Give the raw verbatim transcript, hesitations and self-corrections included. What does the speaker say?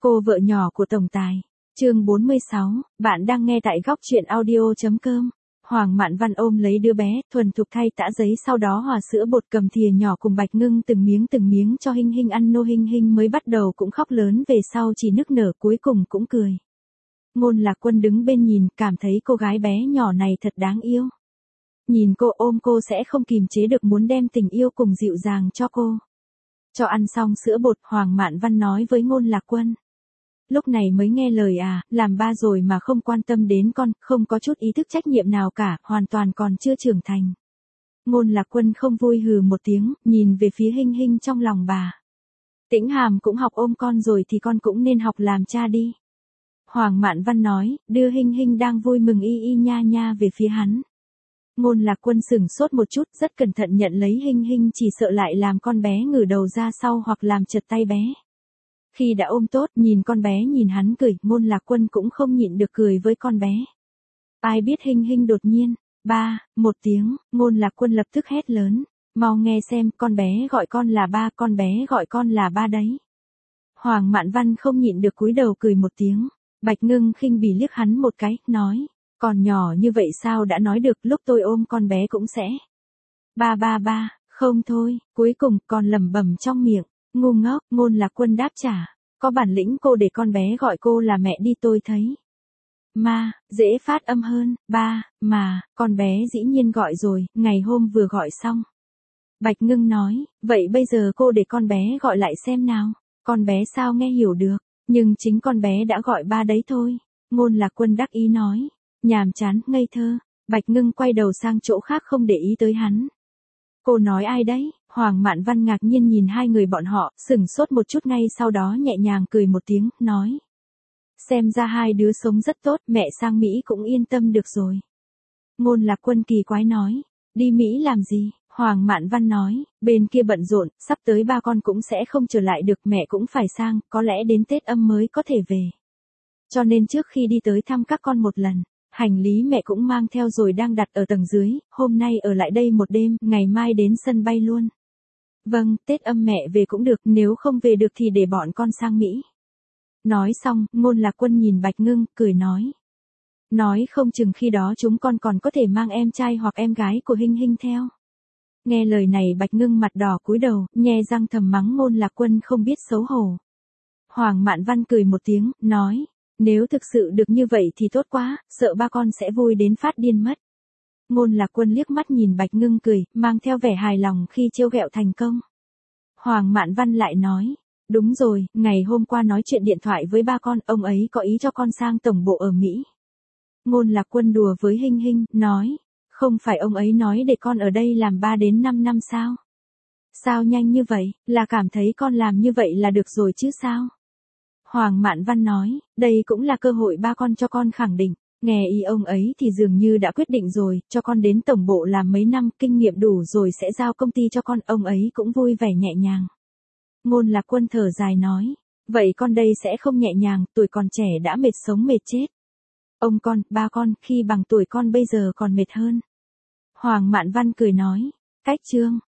Cô vợ nhỏ của tổng tài. Chương bốn mươi sáu, bạn đang nghe tại góc truyện audio.com. Hoàng Mạn Văn ôm lấy đứa bé, thuần thục thay tã giấy, sau đó hòa sữa bột, cầm thìa nhỏ cùng Bạch Ngưng từng miếng từng miếng cho Hinh Hinh ăn. Nô Hinh Hinh mới bắt đầu cũng khóc lớn, về sau chỉ nức nở, cuối cùng cũng cười. Ngôn Lạc Quân đứng bên nhìn, cảm thấy cô gái bé nhỏ này thật đáng yêu. Nhìn cô ôm cô sẽ không kìm chế được muốn đem tình yêu cùng dịu dàng cho cô. Cho ăn xong sữa bột, Hoàng Mạn Văn nói với Ngôn Lạc Quân. Lúc này mới nghe lời à, làm ba rồi mà không quan tâm đến con, không có chút ý thức trách nhiệm nào cả, hoàn toàn còn chưa trưởng thành. Ngôn Lạc Quân không vui hừ một tiếng, nhìn về phía Hinh Hinh trong lòng bà. Tĩnh Hàm cũng học ôm con rồi thì con cũng nên học làm cha đi. Hoàng Mạn Văn nói, đưa Hinh Hinh đang vui mừng y y nha nha về phía hắn. Ngôn Lạc Quân sửng sốt một chút, rất cẩn thận nhận lấy Hinh Hinh, chỉ sợ lại làm con bé ngửa đầu ra sau hoặc làm trật tay bé. Khi đã ôm tốt, nhìn con bé nhìn hắn cười, Ngôn Lạc Quân cũng không nhịn được cười với con bé. Ai biết Hinh Hinh đột nhiên, ba, một tiếng, Ngôn Lạc Quân lập tức hét lớn, mau nghe xem, con bé gọi con là ba, con bé gọi con là ba đấy. Hoàng Mạn Văn không nhịn được cúi đầu cười một tiếng, Bạch Ngưng khinh bỉ liếc hắn một cái, nói, còn nhỏ như vậy sao đã nói được, lúc tôi ôm con bé cũng sẽ. Ba ba ba, không thôi, cuối cùng còn lẩm bẩm trong miệng. Ngu ngốc, Ngôn Lạc Quân đáp trả, có bản lĩnh cô để con bé gọi cô là mẹ đi, tôi thấy. Ma, dễ phát âm hơn, ba, mà, con bé dĩ nhiên gọi rồi, ngày hôm vừa gọi xong. Bạch Ngưng nói, vậy bây giờ cô để con bé gọi lại xem nào, con bé sao nghe hiểu được, nhưng chính con bé đã gọi ba đấy thôi. Ngôn Lạc Quân đắc ý nói, nhàm chán, ngây thơ. Bạch Ngưng quay đầu sang chỗ khác không để ý tới hắn. Cô nói ai đấy? Hoàng Mạn Văn ngạc nhiên nhìn hai người bọn họ, sửng sốt một chút, ngay sau đó nhẹ nhàng cười một tiếng, nói. Xem ra hai đứa sống rất tốt, mẹ sang Mỹ cũng yên tâm được rồi. Ngôn Lạc Quân kỳ quái nói, đi Mỹ làm gì? Hoàng Mạn Văn nói, bên kia bận rộn, sắp tới ba con cũng sẽ không trở lại được, mẹ cũng phải sang, có lẽ đến Tết Âm mới có thể về. Cho nên trước khi đi tới thăm các con một lần. Hành lý mẹ cũng mang theo rồi, đang đặt ở tầng dưới, hôm nay ở lại đây một đêm, ngày mai đến sân bay luôn. Vâng, Tết Âm mẹ về cũng được, nếu không về được thì để bọn con sang Mỹ. Nói xong, Ngôn Lạc Quân nhìn Bạch Ngưng, cười nói. Nói không chừng khi đó chúng con còn có thể mang em trai hoặc em gái của Hinh Hinh theo. Nghe lời này Bạch Ngưng mặt đỏ cúi đầu, nhe răng thầm mắng Ngôn Lạc Quân không biết xấu hổ. Hoàng Mạn Văn cười một tiếng, nói. Nếu thực sự được như vậy thì tốt quá, sợ ba con sẽ vui đến phát điên mất. Ngôn Lạc Quân liếc mắt nhìn Bạch Ngưng cười, mang theo vẻ hài lòng khi trêu ghẹo thành công. Hoàng Mạn Văn lại nói, đúng rồi, ngày hôm qua nói chuyện điện thoại với ba con, ông ấy có ý cho con sang tổng bộ ở Mỹ. Ngôn Lạc Quân đùa với Hinh Hinh, nói, không phải ông ấy nói để con ở đây làm ba đến năm năm sao? Sao nhanh như vậy, là cảm thấy con làm như vậy là được rồi chứ sao? Hoàng Mạn Văn nói, đây cũng là cơ hội ba con cho con khẳng định, nghe ý ông ấy thì dường như đã quyết định rồi, cho con đến tổng bộ làm mấy năm, kinh nghiệm đủ rồi sẽ giao công ty cho con, ông ấy cũng vui vẻ nhẹ nhàng. Ngôn Lạc Quân thở dài nói, vậy con đây sẽ không nhẹ nhàng, tuổi còn trẻ đã mệt sống mệt chết. Ông con, ba con, khi bằng tuổi con bây giờ còn mệt hơn. Hoàng Mạn Văn cười nói, cách chương.